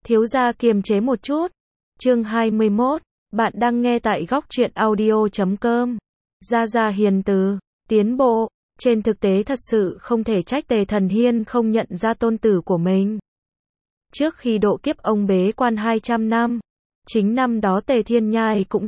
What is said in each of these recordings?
Thiếu gia kiềm chế một chút. Chương 21. Bạn đang nghe tại góc truyện audio.com. Gia Gia hiền từ, tiến bộ. Trên thực tế thật sự không thể trách Tề Thần Hiên không nhận ra tôn tử của mình. Trước khi độ kiếp ông bế quan 200 năm. Chính năm đó Tề Thiên Nhai cũng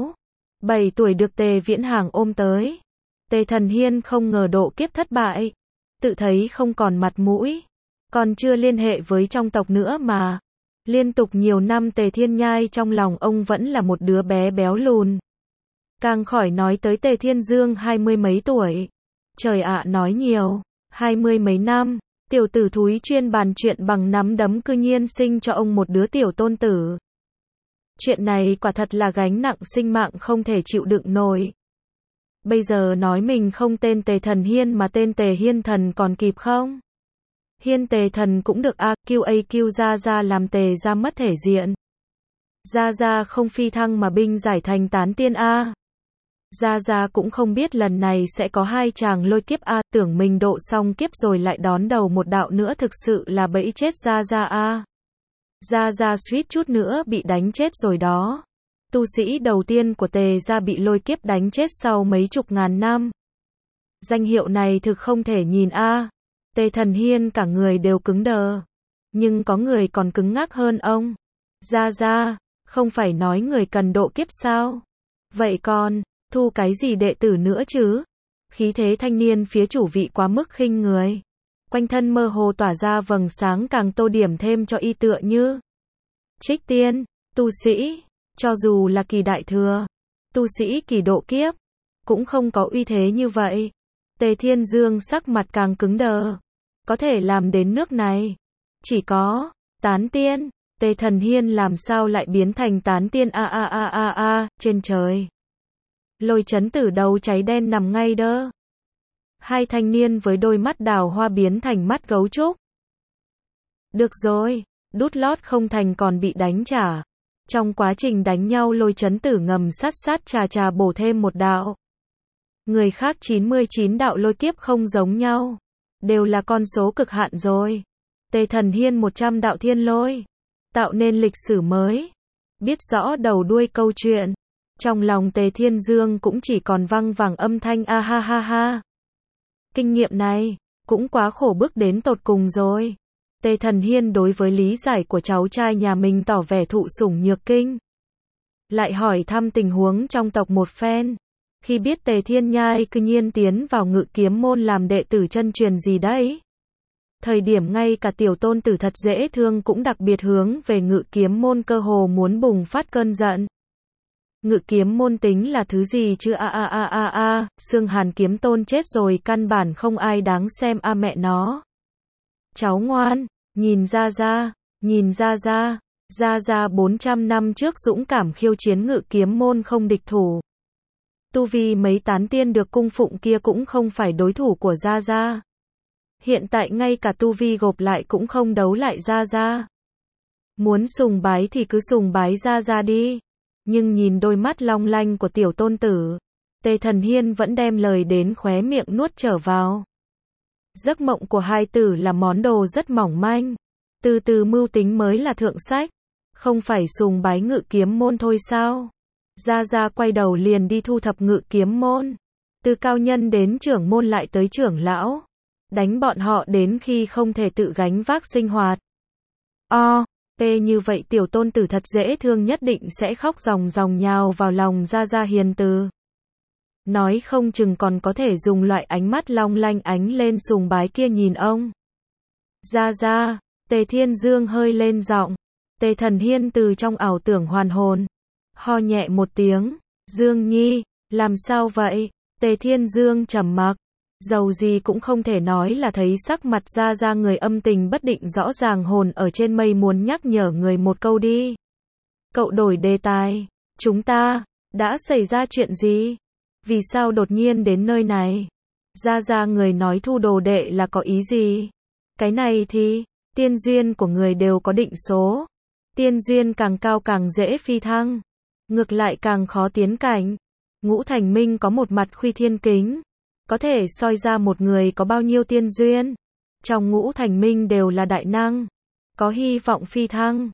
7 tuổi được Tề Viễn Hàng ôm tới. Tề Thần Hiên không ngờ độ kiếp thất bại. Tự thấy không còn mặt mũi. Còn chưa liên hệ với trong tộc nữa mà. Liên tục nhiều năm Tề Thiên Nhai trong lòng ông vẫn là một đứa bé béo lùn. Càng khỏi nói tới Tề Thiên Dương 20 mấy tuổi. Trời ạ nói nhiều, 20 mấy năm, tiểu tử thúi chuyên bàn chuyện bằng nắm đấm cư nhiên sinh cho ông một đứa tiểu tôn tử. Chuyện này quả thật là gánh nặng sinh mạng không thể chịu đựng nổi. Bây giờ nói mình không tên Tề Thần Hiên mà tên Tề Hiên Thần còn kịp không? Hiên Tề Thần cũng được a, QAQ Gia Gia làm Tề ra mất thể diện. Gia Gia không phi thăng mà binh giải thành tán tiên a. Gia Gia cũng không biết lần này sẽ có 2 chàng lôi kiếp a, tưởng mình độ xong kiếp rồi lại đón đầu một đạo nữa thực sự là bẫy chết Gia Gia a. Gia Gia suýt chút nữa bị đánh chết rồi đó. Tu sĩ đầu tiên của Tề gia bị lôi kiếp đánh chết sau mấy chục ngàn năm. Danh hiệu này thực không thể nhìn a. Tề Thần Hiên cả người đều cứng đờ. Nhưng có người còn cứng ngắc hơn ông. Gia Gia, không phải nói người cần độ kiếp sao? Vậy còn thu cái gì đệ tử nữa chứ? Khí thế thanh niên phía chủ vị quá mức khinh người. Quanh thân mơ hồ tỏa ra vầng sáng càng tô điểm thêm cho y tựa như trích tiên, tu sĩ, cho dù là kỳ đại thừa, tu sĩ kỳ độ kiếp, cũng không có uy thế như vậy. Tề Thiên Dương sắc mặt càng cứng đờ. Có thể làm đến nước này, chỉ có tán tiên. Tề Thần Hiên làm sao lại biến thành tán tiên trên trời. Lôi chấn tử đầu cháy đen nằm ngay đơ. Hai thanh niên với đôi mắt đào hoa biến thành mắt gấu trúc. Được rồi, đút lót không thành còn bị đánh trả. Trong quá trình đánh nhau lôi chấn tử ngầm sát trà bổ thêm một đạo. Người khác 99 đạo lôi kiếp không giống nhau. Đều là con số cực hạn rồi. Tề Thần Hiên 100 đạo thiên lôi. Tạo nên lịch sử mới. Biết rõ đầu đuôi câu chuyện. Trong lòng Tề Thiên Dương cũng chỉ còn văng vẳng âm thanh a ha ha ha. Kinh nghiệm này, cũng quá khổ bức đến tột cùng rồi. Tề Thần Hiên đối với lý giải của cháu trai nhà mình tỏ vẻ thụ sủng nhược kinh. Lại hỏi thăm tình huống trong tộc một phen. Khi biết Tề Thiên Nhai cư nhiên tiến vào Ngự Kiếm môn làm đệ tử chân truyền gì đấy. Thời điểm ngay cả tiểu tôn tử thật dễ thương cũng đặc biệt hướng về Ngự Kiếm môn cơ hồ muốn bùng phát cơn giận. Ngự Kiếm môn tính là thứ gì chứ Xương Hàn Kiếm Tôn chết rồi căn bản không ai đáng xem a mẹ nó. Cháu ngoan, nhìn Gia Gia, nhìn Gia Gia, Gia Gia 400 năm trước dũng cảm khiêu chiến Ngự Kiếm môn không địch thủ. Tu vi mấy tán tiên được cung phụng kia cũng không phải đối thủ của Gia Gia. Hiện tại ngay cả tu vi gộp lại cũng không đấu lại Gia Gia. Muốn sùng bái thì cứ sùng bái Gia Gia đi. Nhưng nhìn đôi mắt long lanh của tiểu tôn tử, Tề Thần Hiên vẫn đem lời đến khóe miệng nuốt trở vào. Giấc mộng của hai tử là món đồ rất mỏng manh. Từ từ mưu tính mới là thượng sách. Không phải sùng bái Ngự Kiếm môn thôi sao? Gia Gia quay đầu liền đi thu thập Ngự Kiếm môn. Từ cao nhân đến trưởng môn lại tới trưởng lão. Đánh bọn họ đến khi không thể tự gánh vác sinh hoạt. Như vậy tiểu tôn tử thật dễ thương nhất định sẽ khóc ròng ròng nhào vào lòng Gia Gia hiền từ. Nói không chừng còn có thể dùng loại ánh mắt long lanh ánh lên sùng bái kia nhìn ông. Gia Gia, Tề Thiên Dương hơi lên giọng. Tề Thần Hiên từ trong ảo tưởng hoàn hồn. Ho nhẹ một tiếng. Dương Nhi, làm sao vậy? Tề Thiên Dương trầm mặc. Dầu gì cũng không thể nói là thấy sắc mặt Gia Gia người âm tình bất định rõ ràng hồn ở trên mây muốn nhắc nhở người một câu đi. Cậu đổi đề tài. Chúng ta, đã xảy ra chuyện gì? Vì sao đột nhiên đến nơi này? Gia Gia người nói thu đồ đệ là có ý gì? Cái này thì, tiên duyên của người đều có định số. Tiên duyên càng cao càng dễ phi thăng. Ngược lại càng khó tiến cảnh. Ngũ Thành Minh có một mặt Khuy Thiên Kính. Có thể soi ra một người có bao nhiêu tiên duyên. Trong Ngũ Thành Minh đều là đại năng. Có hy vọng phi thăng.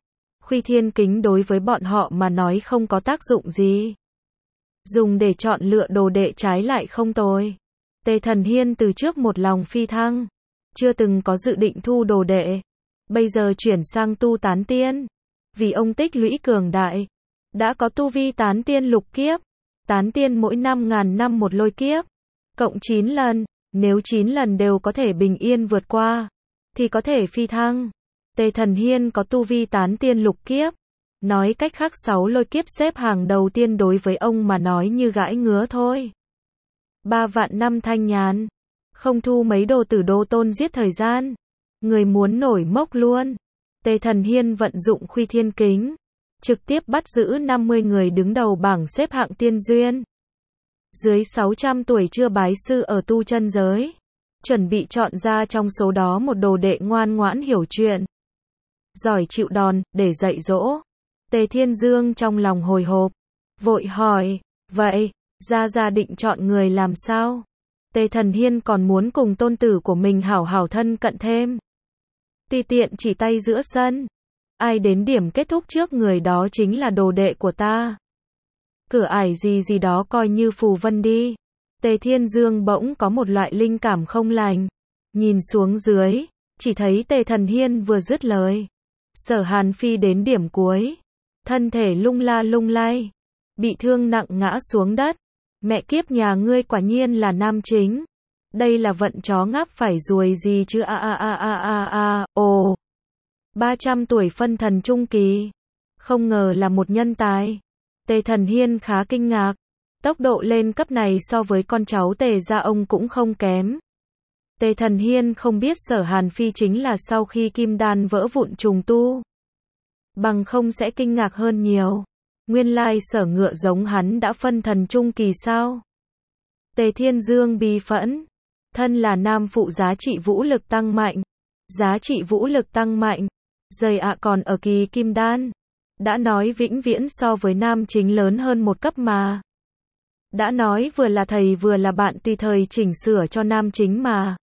Khuy Thiên Kính đối với bọn họ mà nói không có tác dụng gì. Dùng để chọn lựa đồ đệ trái lại không tồi. Tề Thần Hiên từ trước một lòng phi thăng, chưa từng có dự định thu đồ đệ. Bây giờ chuyển sang tu tán tiên. Vì ông tích lũy cường đại, đã có tu vi tán tiên lục kiếp. Tán tiên mỗi 5.000 năm một lôi kiếp, cộng 9 lần, nếu 9 lần đều có thể bình yên vượt qua, thì có thể phi thăng. Tề Thần Hiên có tu vi tán tiên lục kiếp. Nói cách khác 6 lôi kiếp xếp hàng đầu tiên đối với ông mà nói như gãi ngứa thôi. 3 vạn năm thanh nhàn, không thu mấy đồ tử đô tôn giết thời gian. Người muốn nổi mốc luôn. Tề Thần Hiên vận dụng Khuy Thiên Kính, trực tiếp bắt giữ 50 người đứng đầu bảng xếp hạng tiên duyên. Dưới 600 tuổi chưa bái sư ở tu chân giới. Chuẩn bị chọn ra trong số đó một đồ đệ ngoan ngoãn hiểu chuyện, giỏi chịu đòn, để dạy dỗ. Tề Thiên Dương trong lòng hồi hộp, vội hỏi, vậy, Gia định chọn người làm sao? Tề Thần Hiên còn muốn cùng tôn tử của mình hảo hảo thân cận thêm. Tùy tiện chỉ tay giữa sân. Ai đến điểm kết thúc trước người đó chính là đồ đệ của ta. Cửa ải gì đó coi như phù vân đi. Tề Thiên Dương bỗng có một loại linh cảm không lành. Nhìn xuống dưới, chỉ thấy Tề Thần Hiên vừa dứt lời. Sở Hàn Phi đến điểm cuối. Thân thể lung la lung lay. Bị thương nặng ngã xuống đất. Mẹ kiếp nhà ngươi quả nhiên là nam chính. Đây là vận chó ngáp phải ruồi gì chứ ồ. 300 tuổi phân thần trung kỳ. Không ngờ là một nhân tài. Tề Thần Hiên khá kinh ngạc. Tốc độ lên cấp này so với con cháu Tề gia ông cũng không kém. Tề Thần Hiên không biết Sở Hàn Phi chính là sau khi kim đan vỡ vụn trùng tu. Bằng không sẽ kinh ngạc hơn nhiều. Nguyên lai Sở Ngựa giống hắn đã phân thần trung kỳ sao? Tề Thiên Dương bi phẫn. Thân là nam phụ giá trị vũ lực tăng mạnh. Giá trị vũ lực tăng mạnh. Dày còn ở kỳ kim đan. Đã nói vĩnh viễn so với nam chính lớn hơn một cấp mà. Đã nói vừa là thầy vừa là bạn tùy thời chỉnh sửa cho nam chính mà.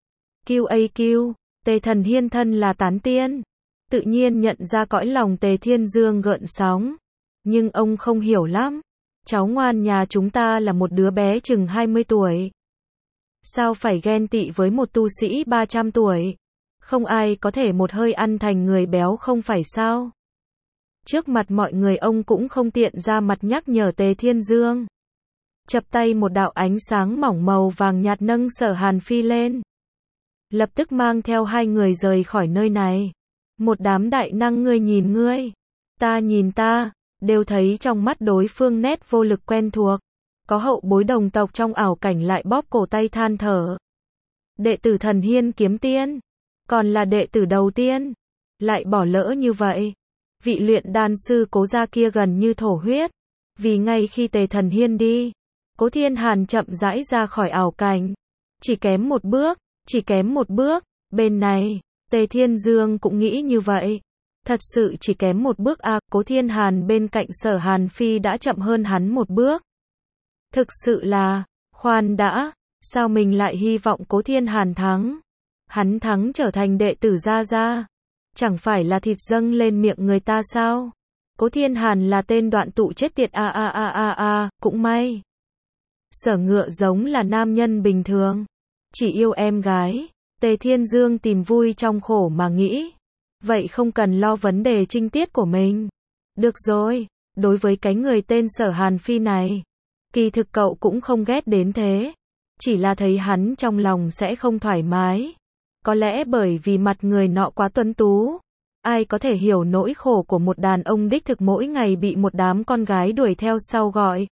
QAQ, Tề Thần Hiên thân là tán tiên. Tự nhiên nhận ra cõi lòng Tề Thiên Dương gợn sóng. Nhưng ông không hiểu lắm. Cháu ngoan nhà chúng ta là một đứa bé chừng 20 tuổi. Sao phải ghen tị với một tu sĩ 300 tuổi? Không ai có thể một hơi ăn thành người béo không phải sao? Trước mặt mọi người ông cũng không tiện ra mặt nhắc nhở Tề Thiên Dương. Chập tay một đạo ánh sáng mỏng màu vàng nhạt nâng Sở Hàn Phi lên. Lập tức mang theo hai người rời khỏi nơi này. Một đám đại năng ngươi nhìn ngươi, ta nhìn ta, đều thấy trong mắt đối phương nét vô lực quen thuộc. Có hậu bối đồng tộc trong ảo cảnh lại bóp cổ tay than thở. Đệ tử Thần Hiên kiếm tiên, còn là đệ tử đầu tiên, lại bỏ lỡ như vậy. Vị luyện đan sư Cố gia kia gần như thổ huyết. Vì ngay khi Tề Thần Hiên đi, Cố Thiên Hàn chậm rãi ra khỏi ảo cảnh. Chỉ kém một bước, bên này, Tề Thiên Dương cũng nghĩ như vậy. Thật sự chỉ kém một bước Cố Thiên Hàn bên cạnh Sở Hàn Phi đã chậm hơn hắn một bước. Thực sự là, khoan đã, sao mình lại hy vọng Cố Thiên Hàn thắng? Hắn thắng trở thành đệ tử Gia. Chẳng phải là thịt dâng lên miệng người ta sao? Cố Thiên Hàn là tên đoạn tụ chết tiệt cũng may. Sở Ngựa giống là nam nhân bình thường, chỉ yêu em gái. Tề Thiên Dương tìm vui trong khổ mà nghĩ. Vậy không cần lo vấn đề trinh tiết của mình. Được rồi, đối với cái người tên Sở Hàn Phi này, kỳ thực cậu cũng không ghét đến thế. Chỉ là thấy hắn trong lòng sẽ không thoải mái. Có lẽ bởi vì mặt người nọ quá tuấn tú. Ai có thể hiểu nỗi khổ của một đàn ông đích thực mỗi ngày bị một đám con gái đuổi theo sau gọi.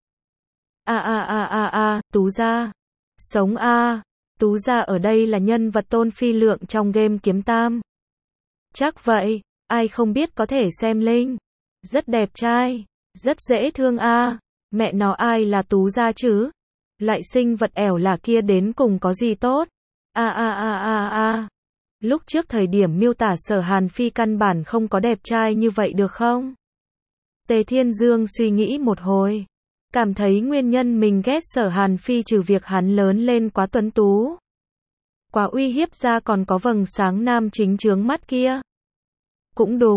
Tú gia. Sống Tú gia ở đây là nhân vật tôn phi lượng trong game Kiếm Tam. Chắc vậy, ai không biết có thể xem link. Rất đẹp trai, rất dễ thương Mẹ nó ai là Tú gia chứ? Loại sinh vật ẻo là kia đến cùng có gì tốt? Lúc trước thời điểm miêu tả Sở Hàn Phi căn bản không có đẹp trai như vậy được không? Tề Thiên Dương suy nghĩ một hồi. Cảm thấy nguyên nhân mình ghét Sở Hàn Phi trừ việc hắn lớn lên quá tuấn tú, quá uy hiếp ra còn có vầng sáng nam chính chướng mắt kia. Cũng đúng,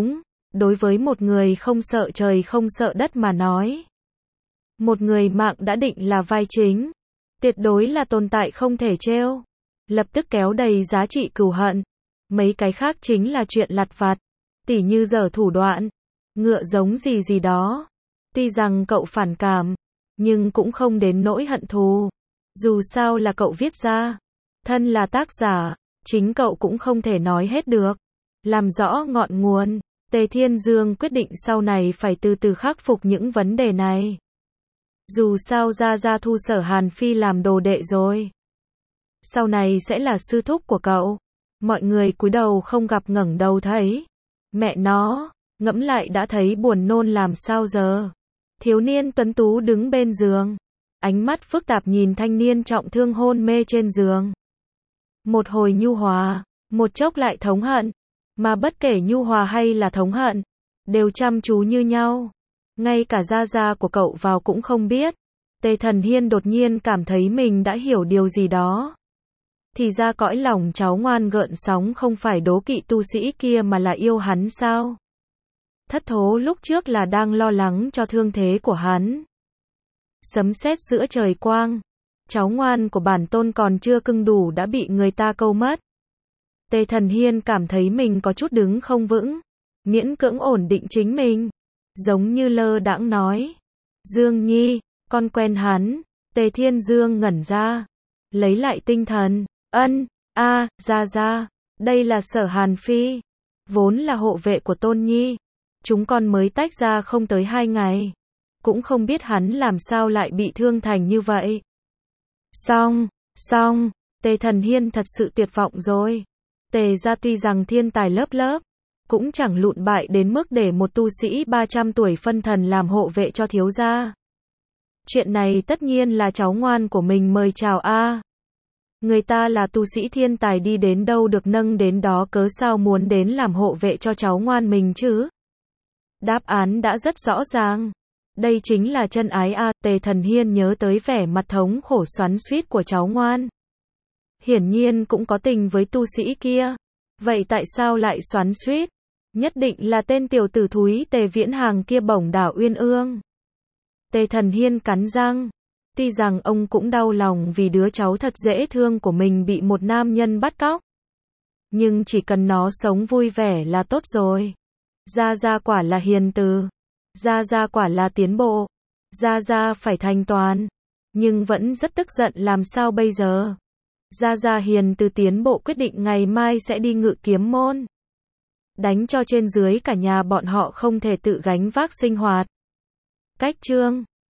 Đối với một người không sợ trời không sợ đất mà nói, một người mạng đã định là vai chính, tuyệt đối là tồn tại không thể trêu, lập tức kéo đầy giá trị cừu hận. Mấy cái khác chính là chuyện lặt vặt, tỉ như giở thủ đoạn, ngựa giống gì gì đó. Tuy rằng cậu phản cảm, nhưng cũng không đến nỗi hận thù. Dù sao là cậu viết ra, thân là tác giả, chính cậu cũng không thể nói hết được. Làm rõ ngọn nguồn, Tề Thiên Dương quyết định sau này phải từ từ khắc phục những vấn đề này. Dù sao Gia Gia thu Sở Hàn Phi làm đồ đệ rồi, sau này sẽ là sư thúc của cậu. Mọi người cúi đầu không gặp ngẩng đầu thấy. Mẹ nó, ngẫm lại đã thấy buồn nôn làm sao giờ. Thiếu niên tuấn tú đứng bên giường, ánh mắt phức tạp nhìn thanh niên trọng thương hôn mê trên giường. Một hồi nhu hòa, một chốc lại thống hận, mà bất kể nhu hòa hay là thống hận, đều chăm chú như nhau. Ngay cả Gia Gia của cậu vào cũng không biết. Tề Thần Hiên đột nhiên cảm thấy mình đã hiểu điều gì đó. Thì ra cõi lòng cháu ngoan gợn sóng không phải đố kỵ tu sĩ kia mà là yêu hắn sao? Thất thố lúc trước là đang lo lắng cho thương thế của hắn. Sấm sét giữa trời quang, cháu ngoan của bản tôn còn chưa cưng đủ đã bị người ta câu mất. Tề Thần Hiên cảm thấy mình có chút đứng không vững, miễn cưỡng ổn định chính mình, giống như lơ đãng nói. Dương Nhi, con quen hắn. Tề Thiên Dương ngẩn ra, lấy lại tinh thần. Gia Gia, đây là Sở Hàn Phi, vốn là hộ vệ của Tôn Nhi. Chúng con mới tách ra không tới 2 ngày, cũng không biết hắn làm sao lại bị thương thành như vậy. Xong, Tề Thần Hiên thật sự tuyệt vọng rồi. Tề gia tuy rằng thiên tài lớp lớp, cũng chẳng lụn bại đến mức để một tu sĩ 300 tuổi phân thần làm hộ vệ cho thiếu gia. Chuyện này tất nhiên là cháu ngoan của mình mời chào a. Người ta là tu sĩ thiên tài đi đến đâu được nâng đến đó, cớ sao muốn đến làm hộ vệ cho cháu ngoan mình chứ? Đáp án đã rất rõ ràng. Đây chính là chân ái a. Tề Thần Hiên nhớ tới vẻ mặt thống khổ xoắn xuýt của cháu ngoan. Hiển nhiên cũng có tình với tu sĩ kia. Vậy tại sao lại xoắn xuýt? Nhất định là tên tiểu tử thúi Tề Viễn Hàng kia bổng đảo uyên ương. Tề Thần Hiên cắn răng. Tuy rằng ông cũng đau lòng vì đứa cháu thật dễ thương của mình bị một nam nhân bắt cóc, nhưng chỉ cần nó sống vui vẻ là tốt rồi. Gia Gia quả là hiền từ, Gia Gia quả là tiến bộ, Gia Gia phải thành toàn, nhưng vẫn rất tức giận làm sao bây giờ. Gia Gia hiền từ tiến bộ quyết định ngày mai sẽ đi Ngự Kiếm Môn, đánh cho trên dưới cả nhà bọn họ không thể tự gánh vác sinh hoạt. Cách chương